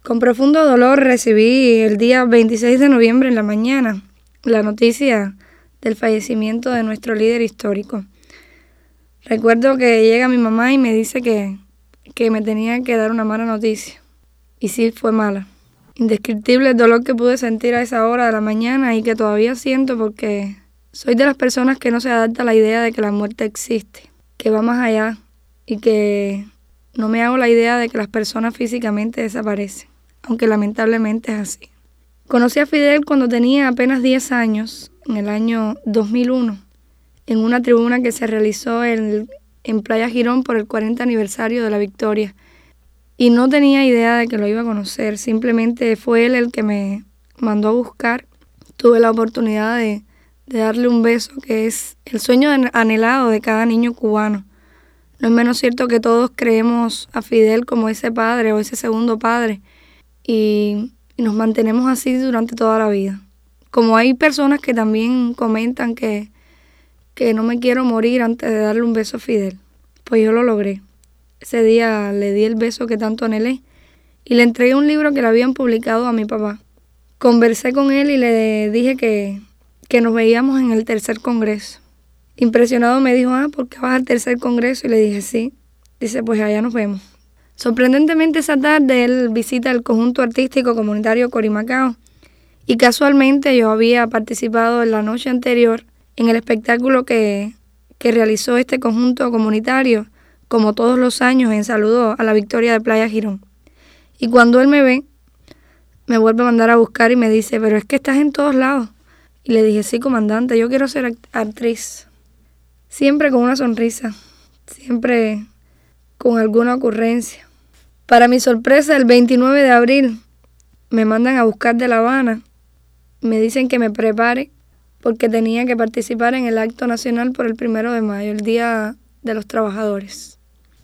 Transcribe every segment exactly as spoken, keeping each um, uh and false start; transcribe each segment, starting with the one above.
Con profundo dolor recibí el día veintiséis de noviembre en la mañana la noticia del fallecimiento de nuestro líder histórico. Recuerdo que llega mi mamá y me dice que, que me tenía que dar una mala noticia. Y sí, fue mala. Indescriptible el dolor que pude sentir a esa hora de la mañana y que todavía siento porque soy de las personas que no se adapta a la idea de que la muerte existe, que va más allá y que no me hago la idea de que las personas físicamente desaparecen, aunque lamentablemente es así. Conocí a Fidel cuando tenía apenas diez años, en el año dos mil uno, en una tribuna que se realizó en, en Playa Girón por el cuarenta aniversario de la victoria. Y no tenía idea de que lo iba a conocer, simplemente fue él el que me mandó a buscar. Tuve la oportunidad de, de darle un beso, que es el sueño anhelado de cada niño cubano. No es menos cierto que todos creemos a Fidel como ese padre o ese segundo padre y, y nos mantenemos así durante toda la vida. Como hay personas que también comentan que, que no me quiero morir antes de darle un beso a Fidel, pues yo lo logré. Ese día le di el beso que tanto anhelé y le entregué un libro que le habían publicado a mi papá. Conversé con él y le dije que, que nos veíamos en el tercer congreso. Impresionado me dijo, ah, ¿por qué vas al tercer congreso? Y le dije, sí. Dice, pues allá nos vemos. Sorprendentemente esa tarde él visita el conjunto artístico comunitario Corimacao y casualmente yo había participado en la noche anterior en el espectáculo que, que realizó este conjunto comunitario, como todos los años, en saludo a la victoria de Playa Girón. Y cuando él me ve, me vuelve a mandar a buscar y me dice, pero es que estás en todos lados. Y le dije, sí, comandante, yo quiero ser act- actriz. Siempre con una sonrisa, siempre con alguna ocurrencia. Para mi sorpresa, el veintinueve de abril me mandan a buscar de La Habana. Me dicen que me prepare porque tenía que participar en el acto nacional por el primero de mayo, el Día de los Trabajadores.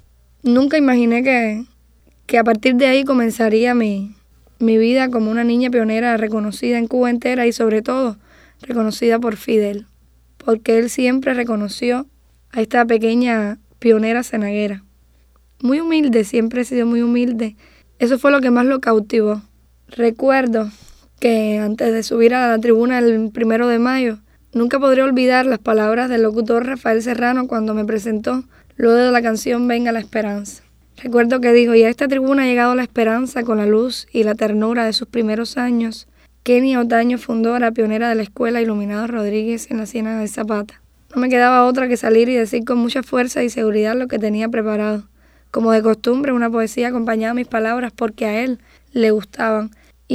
Nunca imaginé que, que a partir de ahí comenzaría mi, mi vida como una niña pionera reconocida en Cuba entera y sobre todo reconocida por Fidel, porque él siempre reconoció a esta pequeña pionera cenaguera. Muy humilde, siempre he sido muy humilde. Eso fue lo que más lo cautivó. Recuerdo que antes de subir a la tribuna el primero de mayo, nunca podré olvidar las palabras del locutor Rafael Serrano cuando me presentó luego de la canción Venga la Esperanza. Recuerdo que dijo, y a esta tribuna ha llegado la esperanza con la luz y la ternura de sus primeros años. Kenia Otaño, fundadora, pionera de la escuela Iluminado Rodríguez en la Ciénaga de Zapata. No me quedaba otra que salir y decir con mucha fuerza y seguridad lo que tenía preparado. Como de costumbre, una poesía acompañaba mis palabras porque a él le gustaban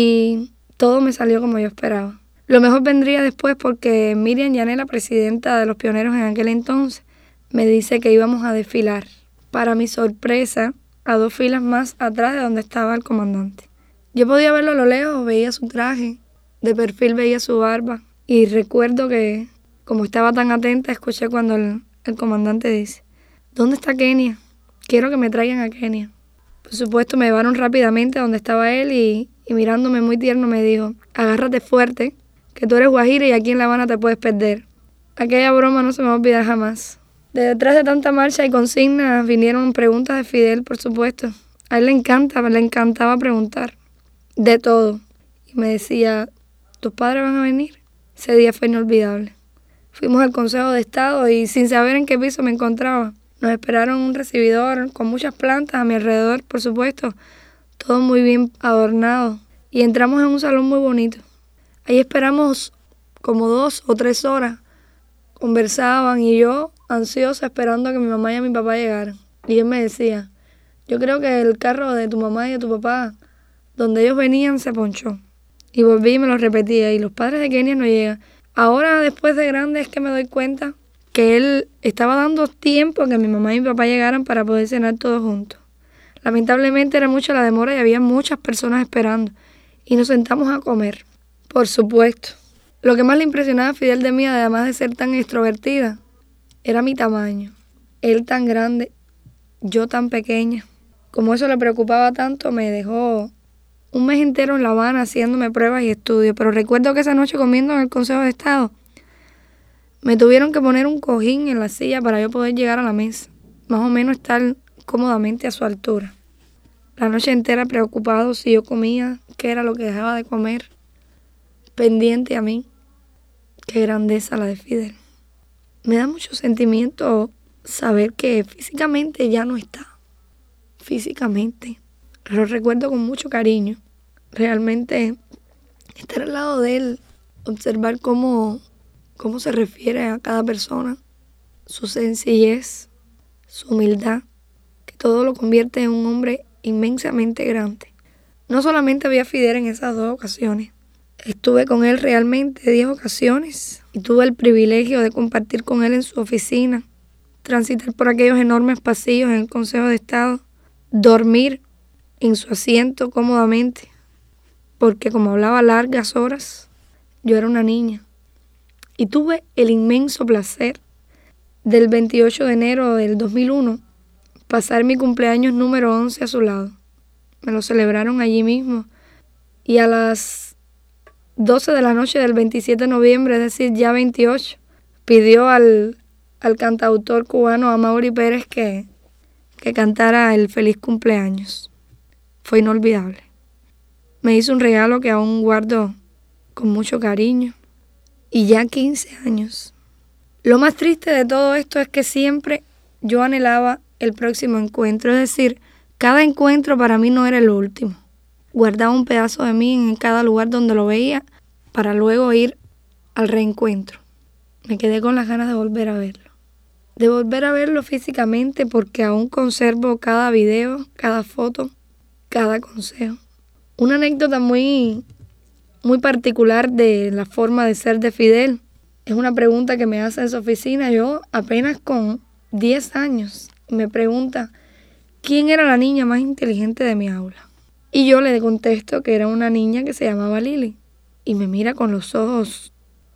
y todo me salió como yo esperaba. Lo mejor vendría después porque Miriam Yanela, presidenta de los pioneros en aquel entonces, me dice que íbamos a desfilar. Para mi sorpresa, a dos filas más atrás de donde estaba el comandante. Yo podía verlo a lo lejos, veía su traje, de perfil veía su barba y recuerdo que, como estaba tan atenta, escuché cuando el, el comandante dice, ¿dónde está Kenia? Quiero que me traigan a Kenia. Por supuesto, me llevaron rápidamente a donde estaba él y, y mirándome muy tierno me dijo, agárrate fuerte, que tú eres guajira y aquí en La Habana te puedes perder. Aquella broma no se me va a olvidar jamás. De detrás de tanta marcha y consignas vinieron preguntas de Fidel, por supuesto. A él le encanta, le encantaba preguntar de todo. Y me decía, ¿tus padres van a venir? Ese día fue inolvidable. Fuimos al Consejo de Estado y sin saber en qué piso me encontraba, nos esperaron un recibidor con muchas plantas a mi alrededor, por supuesto, todo muy bien adornado. Y entramos en un salón muy bonito. Ahí esperamos como dos o tres horas. Conversaban y yo, ansiosa, esperando a que mi mamá y mi papá llegaran. Y él me decía, yo creo que el carro de tu mamá y de tu papá, donde ellos venían, se ponchó. Y volví y me lo repetía. Y los padres de Kenia no llegan. Ahora, después de grande, es que me doy cuenta que él estaba dando tiempo a que mi mamá y mi papá llegaran para poder cenar todos juntos. Lamentablemente era mucha la demora y había muchas personas esperando. Y nos sentamos a comer. Por supuesto. Lo que más le impresionaba a Fidel de mí, además de ser tan extrovertida, era mi tamaño. Él tan grande, yo tan pequeña. Como eso le preocupaba tanto, me dejó un mes entero en La Habana haciéndome pruebas y estudios. Pero recuerdo que esa noche comiendo en el Consejo de Estado, me tuvieron que poner un cojín en la silla para yo poder llegar a la mesa. Más o menos estar cómodamente a su altura. La noche entera preocupado si yo comía, qué era lo que dejaba de comer, pendiente a mí. Qué grandeza la de Fidel. Me da mucho sentimiento saber que físicamente ya no está. Físicamente. Lo recuerdo con mucho cariño. Realmente estar al lado de él, observar cómo, cómo se refiere a cada persona, su sencillez, su humildad, que todo lo convierte en un hombre inmensamente grande. No solamente vi a Fidel en esas dos ocasiones, estuve con él realmente diez ocasiones y tuve el privilegio de compartir con él en su oficina, transitar por aquellos enormes pasillos en el Consejo de Estado, dormir en su asiento cómodamente, porque como hablaba largas horas, yo era una niña. Y tuve el inmenso placer del veintiocho de enero del dos mil uno pasar mi cumpleaños número once a su lado. Me lo celebraron allí mismo y a las doce de la noche del veintisiete de noviembre, es decir, ya veintiocho, pidió al, al cantautor cubano Amaury Pérez que, que cantara el feliz cumpleaños. Fue inolvidable. Me hizo un regalo que aún guardo con mucho cariño. Y ya quince años. Lo más triste de todo esto es que siempre yo anhelaba el próximo encuentro. Es decir, cada encuentro para mí no era el último. Guardaba un pedazo de mí en cada lugar donde lo veía para luego ir al reencuentro. Me quedé con las ganas de volver a verlo. De volver a verlo físicamente porque aún conservo cada video, cada foto, cada consejo. Una anécdota muy, muy particular de la forma de ser de Fidel. Es una pregunta que me hace en su oficina. Yo apenas con diez años me pregunta quién era la niña más inteligente de mi aula. Y yo le contesto que era una niña que se llamaba Lili. Y me mira con los ojos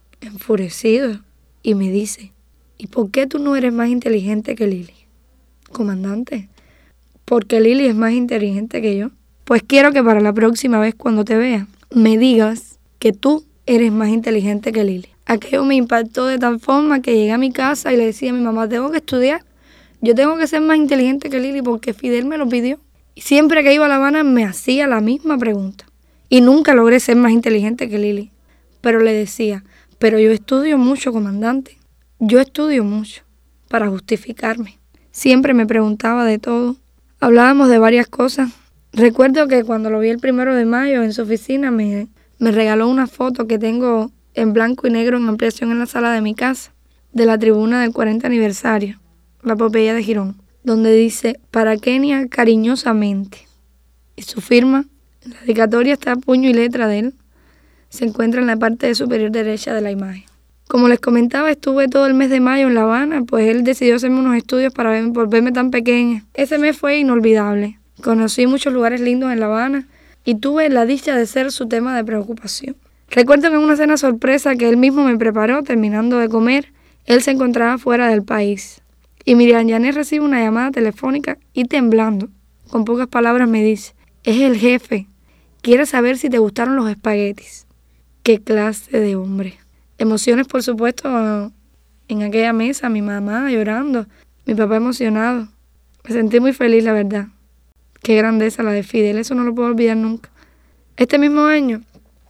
enfurecidos y me dice, ¿y por qué tú no eres más inteligente que Lili? Comandante, porque Lili es más inteligente que yo. Pues quiero que para la próxima vez cuando te vea, me digas que tú eres más inteligente que Lili. Aquello me impactó de tal forma que llegué a mi casa y le decía a mi mamá, tengo que estudiar. Yo tengo que ser más inteligente que Lili porque Fidel me lo pidió. Y siempre que iba a La Habana me hacía la misma pregunta. Y nunca logré ser más inteligente que Lili. Pero le decía, pero yo estudio mucho, comandante. Yo estudio mucho para justificarme. Siempre me preguntaba de todo. Hablábamos de varias cosas. Recuerdo que cuando lo vi el primero de mayo en su oficina me, me regaló una foto que tengo en blanco y negro en ampliación en la sala de mi casa, de la tribuna del cuarenta aniversario, la epopeya de Girón, donde dice, para Kenia cariñosamente. Y su firma, la dedicatoria está a puño y letra de él, se encuentra en la parte superior derecha de la imagen. Como les comentaba, estuve todo el mes de mayo en La Habana, pues él decidió hacerme unos estudios para ver, por verme tan pequeña. Ese mes fue inolvidable. Conocí muchos lugares lindos en La Habana y tuve la dicha de ser su tema de preocupación. Recuerdo que en una cena sorpresa que él mismo me preparó, terminando de comer, él se encontraba fuera del país. Y Miriam Yanet recibe una llamada telefónica y temblando, con pocas palabras me dice, es el jefe, quiere saber si te gustaron los espaguetis. ¡Qué clase de hombre! Emociones, por supuesto, en aquella mesa, mi mamá llorando, mi papá emocionado. Me sentí muy feliz, la verdad. Qué grandeza la de Fidel, eso no lo puedo olvidar nunca. Este mismo año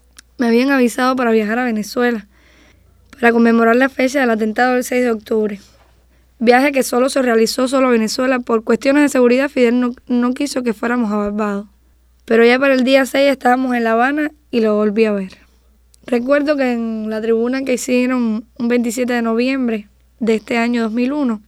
me habían avisado para viajar a Venezuela, para conmemorar la fecha del atentado del seis de octubre. Viaje que solo se realizó solo a Venezuela. Por cuestiones de seguridad, Fidel no, no quiso que fuéramos a Barbados. Pero ya para el día seis estábamos en La Habana y lo volví a ver. Recuerdo que en la tribuna que hicieron un veintisiete de noviembre de este año dos mil uno,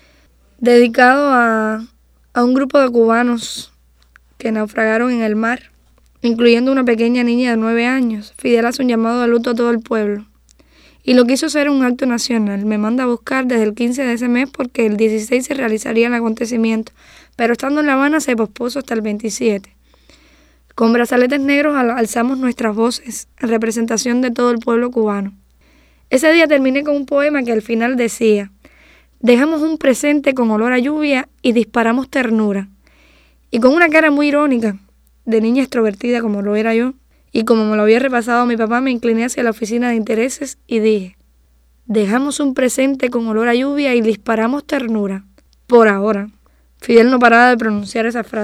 dedicado a, a un grupo de cubanos que naufragaron en el mar, incluyendo una pequeña niña de nueve años, Fidel hace un llamado de luto a todo el pueblo. Y lo quiso hacer un acto nacional. Me manda a buscar desde el quince de ese mes porque el dieciséis se realizaría el acontecimiento, pero estando en La Habana se pospuso hasta el veintisiete. Con brazaletes negros alzamos nuestras voces en representación de todo el pueblo cubano. Ese día terminé con un poema que al final decía, dejamos un presente con olor a lluvia y disparamos ternura. Y con una cara muy irónica, de niña extrovertida como lo era yo, y como me lo había repasado mi papá, me incliné hacia la oficina de intereses y dije, dejamos un presente con olor a lluvia y disparamos ternura. Por ahora. Fidel no paraba de pronunciar esa frase.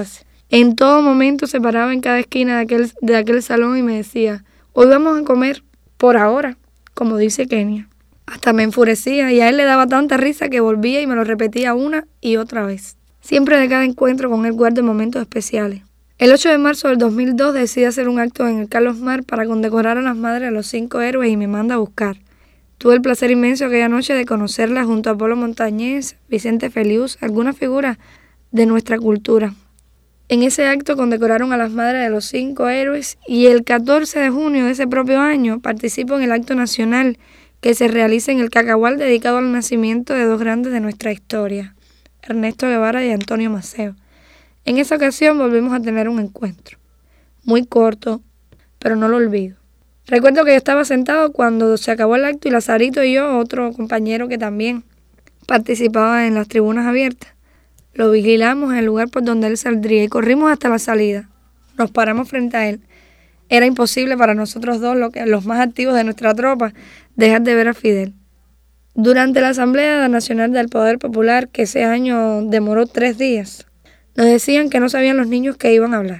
En todo momento se paraba en cada esquina de aquel, de aquel salón y me decía, hoy vamos a comer, por ahora, como dice Kenia. Hasta me enfurecía y a él le daba tanta risa que volvía y me lo repetía una y otra vez. Siempre de cada encuentro con él guardo momentos especiales. El ocho de marzo del dos mil dos decidí hacer un acto en el Carlos Mar para condecorar a las madres de los cinco héroes y me manda a buscar. Tuve el placer inmenso aquella noche de conocerla junto a Polo Montañés, Vicente Feliuz, algunas figuras de nuestra cultura. En ese acto condecoraron a las madres de los cinco héroes y el catorce de junio de ese propio año participo en el acto nacional que se realiza en el Cacahual dedicado al nacimiento de dos grandes de nuestra historia, Ernesto Guevara y Antonio Maceo. En esa ocasión volvimos a tener un encuentro, muy corto, pero no lo olvido. Recuerdo que yo estaba sentado cuando se acabó el acto y Lazarito y yo, otro compañero que también participaba en las tribunas abiertas, lo vigilamos en el lugar por donde él saldría y corrimos hasta la salida. Nos paramos frente a él. Era imposible para nosotros dos, lo que, los más activos de nuestra tropa, dejar de ver a Fidel. Durante la Asamblea Nacional del Poder Popular, que ese año demoró tres días, nos decían que no sabían los niños que iban a hablar.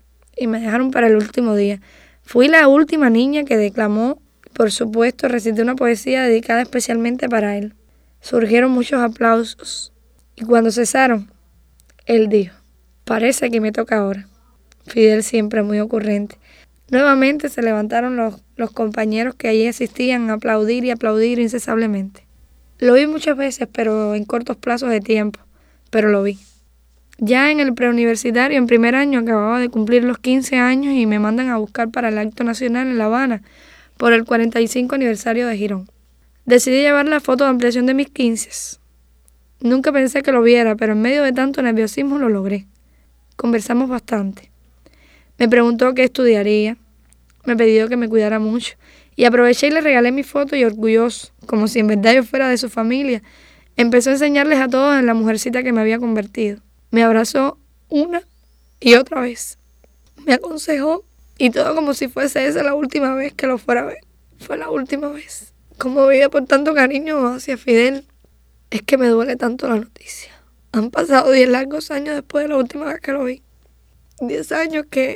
Y me dejaron para el último día. Fui la última niña que declamó, por supuesto, recité una poesía dedicada especialmente para él. Surgieron muchos aplausos. Y cuando cesaron, él dijo, parece que me toca ahora. Fidel siempre muy ocurrente. Nuevamente se levantaron los, los compañeros que allí asistían a aplaudir y aplaudir incesablemente. Lo vi muchas veces, pero en cortos plazos de tiempo, pero lo vi. Ya en el preuniversitario, en primer año, acababa de cumplir los quince años y me mandan a buscar para el acto nacional en La Habana por el cuarenta y cinco aniversario de Girón. Decidí llevar la foto de ampliación de mis quince. Nunca pensé que lo viera, pero en medio de tanto nerviosismo lo logré. Conversamos bastante. Me preguntó qué estudiaría, me pidió que me cuidara mucho y aproveché y le regalé mi foto y orgulloso, como si en verdad yo fuera de su familia, empezó a enseñarles a todos en la mujercita que me había convertido. Me abrazó una y otra vez. Me aconsejó y todo como si fuese esa la última vez que lo fuera a ver. Fue la última vez. Como veía por tanto cariño hacia Fidel, es que me duele tanto la noticia. Han pasado diez largos años después de la última vez que lo vi. Diez años que,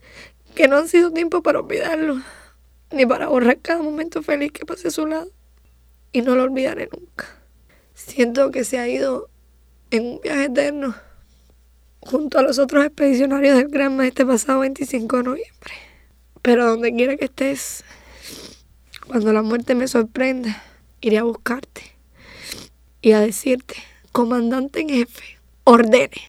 que no han sido tiempo para olvidarlo, ni para borrar cada momento feliz que pasé a su lado. Y no lo olvidaré nunca. Siento que se ha ido en un viaje eterno junto a los otros expedicionarios del Granma este pasado veinticinco de noviembre. Pero donde quiera que estés, cuando la muerte me sorprenda, iré a buscarte y a decirte, comandante en jefe, ordene.